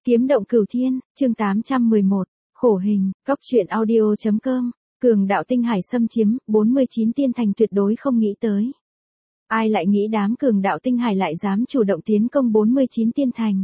Kiếm động cửu thiên, chương 811, khổ hình, góc truyện audio.com, cường đạo tinh hải xâm chiếm, 49 tiên thành tuyệt đối không nghĩ tới. Ai lại nghĩ đám cường đạo tinh hải lại dám chủ động tiến công 49 tiên thành.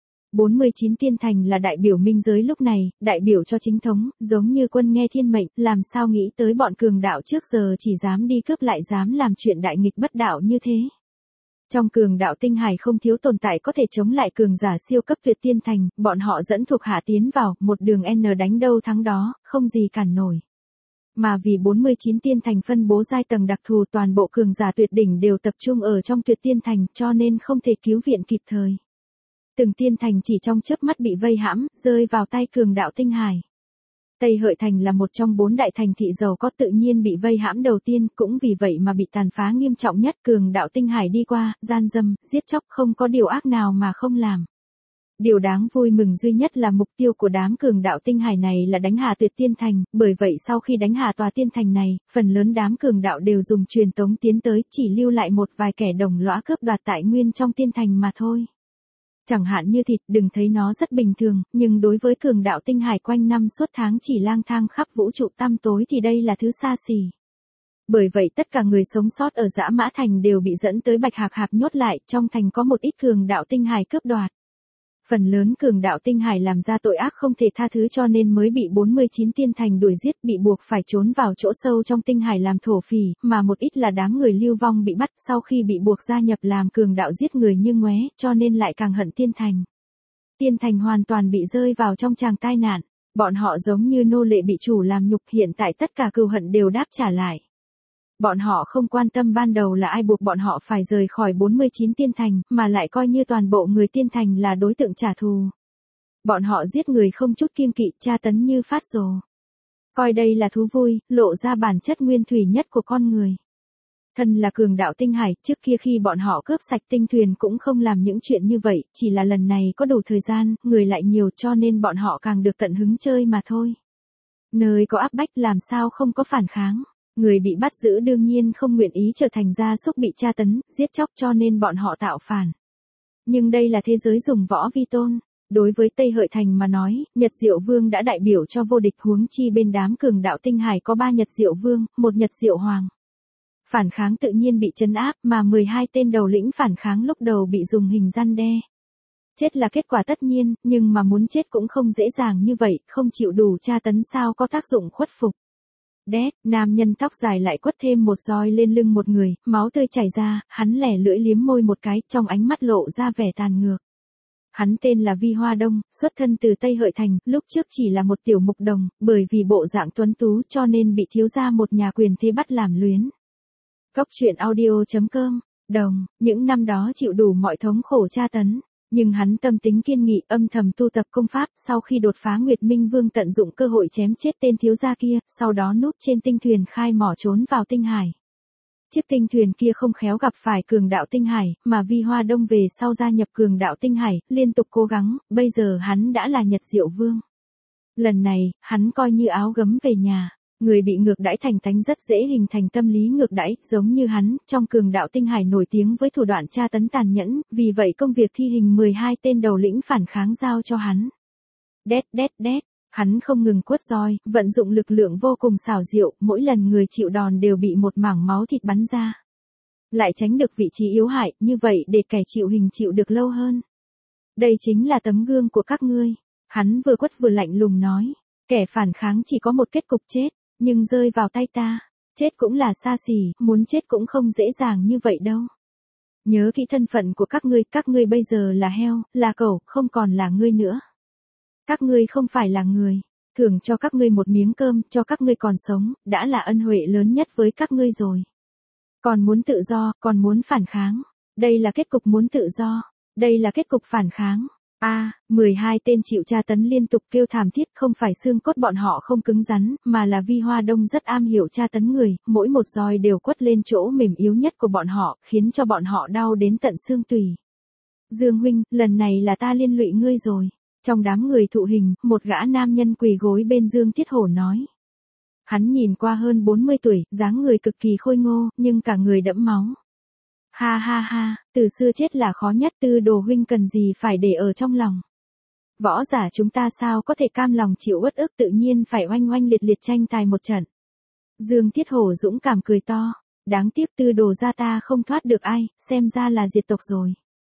49 tiên thành là đại biểu minh giới lúc này, đại biểu cho chính thống, giống như quân nghe thiên mệnh, làm sao nghĩ tới bọn cường đạo trước giờ chỉ dám đi cướp lại dám làm chuyện đại nghịch bất đạo như thế. Trong cường đạo tinh hải không thiếu tồn tại có thể chống lại cường giả siêu cấp tuyệt tiên thành, bọn họ dẫn thuộc hạ tiến vào, một đường N đánh đâu thắng đó, không gì cản nổi. Mà vì 49 tiên thành phân bố giai tầng đặc thù toàn bộ cường giả tuyệt đỉnh đều tập trung ở trong tuyệt tiên thành cho nên không thể cứu viện kịp thời. Từng tiên thành chỉ trong chớp mắt bị vây hãm, rơi vào tay cường đạo tinh hải. Tây Hợi Thành là một trong 4 đại thành thị giàu có tự nhiên bị vây hãm đầu tiên, cũng vì vậy mà bị tàn phá nghiêm trọng nhất. Cường đạo tinh hải đi qua, gian dâm, giết chóc không có điều ác nào mà không làm. Điều đáng vui mừng duy nhất là mục tiêu của đám cường đạo tinh hải này là đánh hạ tuyệt tiên thành, bởi vậy sau khi đánh hạ tòa tiên thành này, phần lớn đám cường đạo đều dùng truyền tống tiến tới, chỉ lưu lại một vài kẻ đồng lõa cướp đoạt tài nguyên trong tiên thành mà thôi. Chẳng hạn như thịt, đừng thấy nó rất bình thường, nhưng đối với cường đạo tinh hải quanh năm suốt tháng chỉ lang thang khắp vũ trụ tăm tối thì đây là thứ xa xỉ. Bởi vậy tất cả người sống sót ở Dã Mã Thành đều bị dẫn tới Bạch Hạc Hạp nhốt lại, trong thành có một ít cường đạo tinh hải cướp đoạt. Phần lớn cường đạo tinh hải làm ra tội ác không thể tha thứ cho nên mới bị 49 tiên thành đuổi giết, bị buộc phải trốn vào chỗ sâu trong tinh hải làm thổ phỉ, mà một ít là đám người lưu vong bị bắt sau khi bị buộc gia nhập làm cường đạo giết người như ngoé, cho nên lại càng hận tiên thành. Tiên thành hoàn toàn bị rơi vào trong tràng tai nạn, bọn họ giống như nô lệ bị chủ làm nhục, hiện tại tất cả cừu hận đều đáp trả lại. Bọn họ không quan tâm ban đầu là ai buộc bọn họ phải rời khỏi 49 tiên thành, mà lại coi như toàn bộ người tiên thành là đối tượng trả thù. Bọn họ giết người không chút kiêng kỵ, tra tấn như phát rồ. Coi đây là thú vui, lộ ra bản chất nguyên thủy nhất của con người. Thân là cường đạo tinh hải, trước kia khi bọn họ cướp sạch tinh thuyền cũng không làm những chuyện như vậy, chỉ là lần này có đủ thời gian, người lại nhiều cho nên bọn họ càng được tận hứng chơi mà thôi. Nơi có áp bách làm sao không có phản kháng. Người bị bắt giữ đương nhiên không nguyện ý trở thành gia súc bị tra tấn, giết chóc cho nên bọn họ tạo phản. Nhưng đây là thế giới dùng võ vi tôn. Đối với Tây Hợi Thành mà nói, Nhật Diệu Vương đã đại biểu cho vô địch, huống chi bên đám cường đạo tinh hải có 3 Nhật Diệu Vương, 1 Nhật Diệu Hoàng. Phản kháng tự nhiên bị trấn áp, mà 12 tên đầu lĩnh phản kháng lúc đầu bị dùng hình răn đe. Chết là kết quả tất nhiên, nhưng mà muốn chết cũng không dễ dàng như vậy, không chịu đủ tra tấn sao có tác dụng khuất phục. Đét, nam nhân tóc dài lại quất thêm một roi lên lưng một người, máu tươi chảy ra, hắn lẻ lưỡi liếm môi một cái, trong ánh mắt lộ ra vẻ tàn ngược. Hắn tên là Vi Hoa Đông, xuất thân từ Tây Hợi Thành, lúc trước chỉ là một tiểu mục đồng, bởi vì bộ dạng tuấn tú cho nên bị thiếu gia một nhà quyền thế bắt làm luyến. Góc truyện audio.com, đồng, những năm đó chịu đủ mọi thống khổ tra tấn. Nhưng hắn tâm tính kiên nghị, âm thầm tu tập công pháp, sau khi đột phá Nguyệt Minh Vương tận dụng cơ hội chém chết tên thiếu gia kia, sau đó núp trên tinh thuyền khai mỏ trốn vào tinh hải. Chiếc tinh thuyền kia không khéo gặp phải cường đạo tinh hải, mà Vi Hoa Đông về sau gia nhập cường đạo tinh hải, liên tục cố gắng, bây giờ hắn đã là Nhật Diệu Vương. Lần này, hắn coi như áo gấm về nhà. Người bị ngược đãi thành tánh rất dễ hình thành tâm lý ngược đãi, giống như hắn, trong cường đạo tinh hải nổi tiếng với thủ đoạn tra tấn tàn nhẫn, vì vậy công việc thi hình 12 tên đầu lĩnh phản kháng giao cho hắn. Đét, hắn không ngừng quất roi, vận dụng lực lượng vô cùng xảo diệu, mỗi lần người chịu đòn đều bị một mảng máu thịt bắn ra. Lại tránh được vị trí yếu hại, như vậy để kẻ chịu hình chịu được lâu hơn. Đây chính là tấm gương của các ngươi. Hắn vừa quất vừa lạnh lùng nói, kẻ phản kháng chỉ có một kết cục chết. Nhưng rơi vào tay ta, chết cũng là xa xỉ, muốn chết cũng không dễ dàng như vậy đâu. Nhớ kỹ thân phận của các ngươi bây giờ là heo, là cẩu, không còn là ngươi nữa. Các ngươi không phải là người, thưởng cho các ngươi một miếng cơm, cho các ngươi còn sống, đã là ân huệ lớn nhất với các ngươi rồi. Còn muốn tự do, còn muốn phản kháng, đây là kết cục muốn tự do, đây là kết cục phản kháng. 12 tên chịu tra tấn liên tục kêu thảm thiết, không phải xương cốt bọn họ không cứng rắn, mà là Vi Hoa Đông rất am hiểu tra tấn người, mỗi một roi đều quất lên chỗ mềm yếu nhất của bọn họ, khiến cho bọn họ đau đến tận xương tủy. Dương huynh, lần này là ta liên lụy ngươi rồi. Trong đám người thụ hình, một gã nam nhân quỳ gối bên Dương Tiết Hổ nói. Hắn nhìn qua hơn 40 tuổi, dáng người cực kỳ khôi ngô, nhưng cả người đẫm máu. Ha ha ha, từ xưa chết là khó nhất, Tư Đồ huynh cần gì phải để ở trong lòng. Võ giả chúng ta sao có thể cam lòng chịu uất ức, tự nhiên phải oanh oanh liệt liệt tranh tài một trận. Dương Tiết Hổ dũng cảm cười to. Đáng tiếc Tư Đồ gia ta không thoát được ai, xem ra là diệt tộc rồi.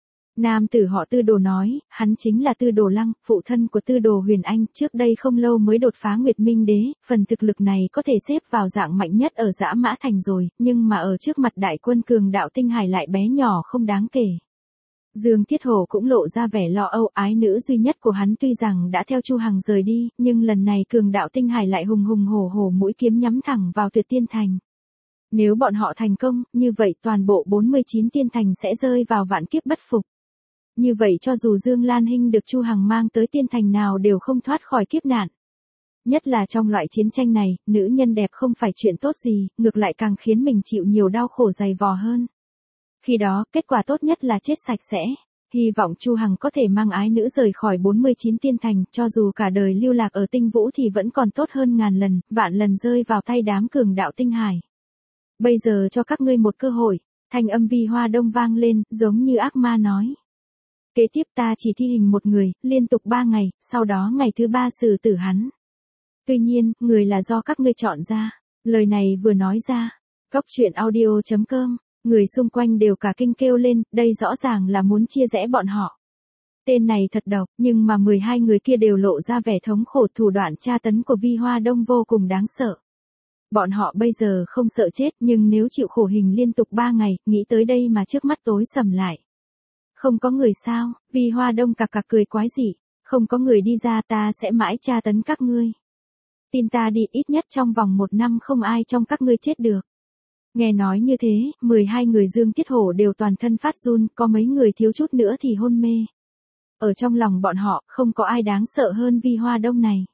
Nam tử họ Tư Đồ nói, hắn chính là Tư Đồ Lăng, phụ thân của Tư Đồ Huyền Anh, trước đây không lâu mới đột phá Nguyệt Minh Đế, phần thực lực này có thể xếp vào dạng mạnh nhất ở Dã Mã Thành rồi, nhưng mà ở trước mặt đại quân cường đạo Tinh Hải lại bé nhỏ không đáng kể. Dương Tiết Hổ cũng lộ ra vẻ lo âu, ái nữ duy nhất của hắn tuy rằng đã theo Chu Hằng rời đi, nhưng lần này cường đạo Tinh Hải lại hùng hùng hổ hổ mũi kiếm nhắm thẳng vào Tuyệt Tiên Thành. Nếu bọn họ thành công, như vậy toàn bộ 49 tiên thành sẽ rơi vào vạn kiếp bất phục. Như vậy cho dù Dương Lan Hinh được Chu Hằng mang tới tiên thành nào đều không thoát khỏi kiếp nạn. Nhất là trong loại chiến tranh này, nữ nhân đẹp không phải chuyện tốt gì, ngược lại càng khiến mình chịu nhiều đau khổ dày vò hơn. Khi đó, kết quả tốt nhất là chết sạch sẽ. Hy vọng Chu Hằng có thể mang ái nữ rời khỏi 49 tiên thành, cho dù cả đời lưu lạc ở Tinh Vũ thì vẫn còn tốt hơn ngàn lần, vạn lần rơi vào tay đám cường đạo Tinh Hải. Bây giờ cho các ngươi một cơ hội, thanh âm Vi Hoa Đông vang lên, giống như ác ma nói. Kế tiếp ta chỉ thi hình một người, liên tục 3 ngày, sau đó ngày thứ 3 xử tử hắn. Tuy nhiên, người là do các ngươi chọn ra. Lời này vừa nói ra, Cóc Truyện Audio.com, người xung quanh đều cả kinh kêu lên, đây rõ ràng là muốn chia rẽ bọn họ. Tên này thật độc, nhưng mà 12 người kia đều lộ ra vẻ thống khổ, thủ đoạn tra tấn của Vi Hoa Đông vô cùng đáng sợ. Bọn họ bây giờ không sợ chết, nhưng nếu chịu khổ hình liên tục 3 ngày, nghĩ tới đây mà trước mắt tối sầm lại. Không có người sao? Vi Hoa Đông cặc cặc cười quái dị. Không có người đi ra, ta sẽ mãi tra tấn các ngươi. Tin ta đi, ít nhất trong vòng 1 năm không ai trong các ngươi chết được. Nghe nói như thế, 12 người Dương Tiết Hổ đều toàn thân phát run, có mấy người thiếu chút nữa thì hôn mê. Ở trong lòng bọn họ, không có ai đáng sợ hơn Vi Hoa Đông này.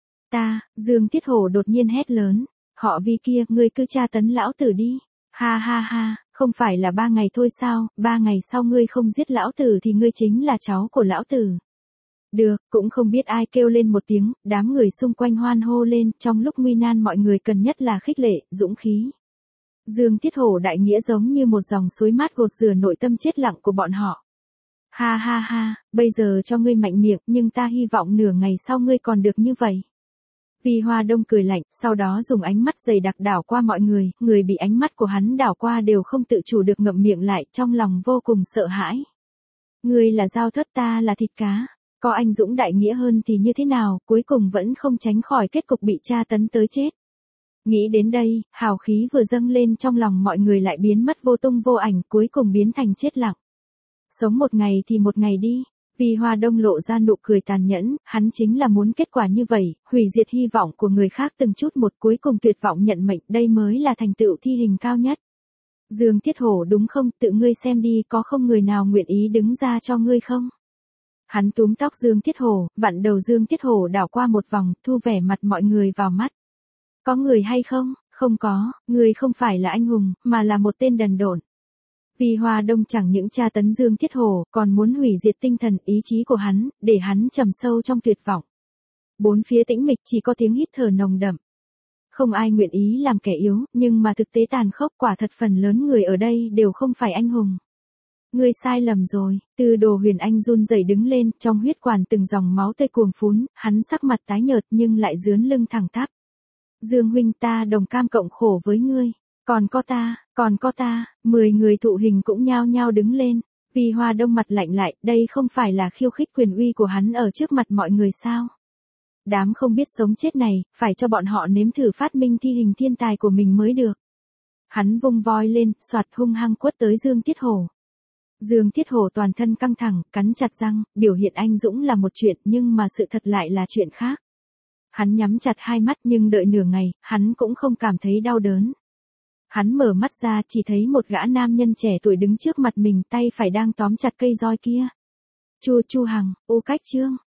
Dương Tiết Hổ đột nhiên hét lớn. Họ Vi kia, ngươi cứ tra tấn lão tử đi. Ha ha ha, không phải là 3 ngày thôi sao, 3 ngày sau ngươi không giết lão tử thì ngươi chính là cháu của lão tử. Được, cũng không biết ai kêu lên một tiếng, đám người xung quanh hoan hô lên, trong lúc nguy nan mọi người cần nhất là khích lệ, dũng khí. Dương Tiết Hổ đại nghĩa giống như một dòng suối mát gột rửa nội tâm chết lặng của bọn họ. Ha ha ha, bây giờ cho ngươi mạnh miệng, nhưng ta hy vọng nửa ngày sau ngươi còn được như vậy. Vi Hoa Đông cười lạnh, sau đó dùng ánh mắt dày đặc đảo qua mọi người, người bị ánh mắt của hắn đảo qua đều không tự chủ được ngậm miệng lại, trong lòng vô cùng sợ hãi. Ngươi là dao thớt, ta là thịt cá, có anh dũng đại nghĩa hơn thì như thế nào, cuối cùng vẫn không tránh khỏi kết cục bị tra tấn tới chết. Nghĩ đến đây, hào khí vừa dâng lên trong lòng mọi người lại biến mất vô tung vô ảnh, cuối cùng biến thành chết lặng. Sống một ngày thì một ngày đi. Vi Hoa Đông lộ ra nụ cười tàn nhẫn, hắn chính là muốn kết quả như vậy, hủy diệt hy vọng của người khác từng chút một, cuối cùng tuyệt vọng nhận mệnh, đây mới là thành tựu thi hình cao nhất. Dương Tiết Hổ đúng không, tự ngươi xem đi, có không người nào nguyện ý đứng ra cho ngươi không? Hắn túm tóc Dương Tiết Hổ, vặn đầu Dương Tiết Hổ đảo qua một vòng, thu vẻ mặt mọi người vào mắt. Có người hay không? Không có, ngươi không phải là anh hùng, mà là một tên đần độn. Vi Hoa Đông chẳng những tra tấn Dương Tiết Hổ, còn muốn hủy diệt tinh thần, ý chí của hắn, để hắn trầm sâu trong tuyệt vọng. Bốn phía tĩnh mịch, chỉ có tiếng hít thở nồng đậm. Không ai nguyện ý làm kẻ yếu, nhưng mà thực tế tàn khốc, quả thật phần lớn người ở đây đều không phải anh hùng. Ngươi sai lầm rồi. Tư Đồ Huyền Anh run rẩy đứng lên, trong huyết quản từng dòng máu tươi cuồn phún, hắn sắc mặt tái nhợt nhưng lại dướn lưng thẳng tắp. Dương huynh, ta đồng cam cộng khổ với ngươi. Còn có ta, 10 người thụ hình cũng nhao nhao đứng lên. Vi Hoa Đông mặt lạnh lại, đây không phải là khiêu khích quyền uy của hắn ở trước mặt mọi người sao? Đám không biết sống chết này, phải cho bọn họ nếm thử phát minh thi hình thiên tài của mình mới được. Hắn vung voi lên, soạt hung hăng quất tới Dương Tiết Hổ. Dương Tiết Hổ toàn thân căng thẳng, cắn chặt răng, biểu hiện anh dũng là một chuyện nhưng mà sự thật lại là chuyện khác. Hắn nhắm chặt hai mắt nhưng đợi nửa ngày, hắn cũng không cảm thấy đau đớn. Hắn mở mắt ra chỉ thấy một gã nam nhân trẻ tuổi đứng trước mặt mình, tay phải đang tóm chặt cây roi kia. Chu Hằng, Cách Chương.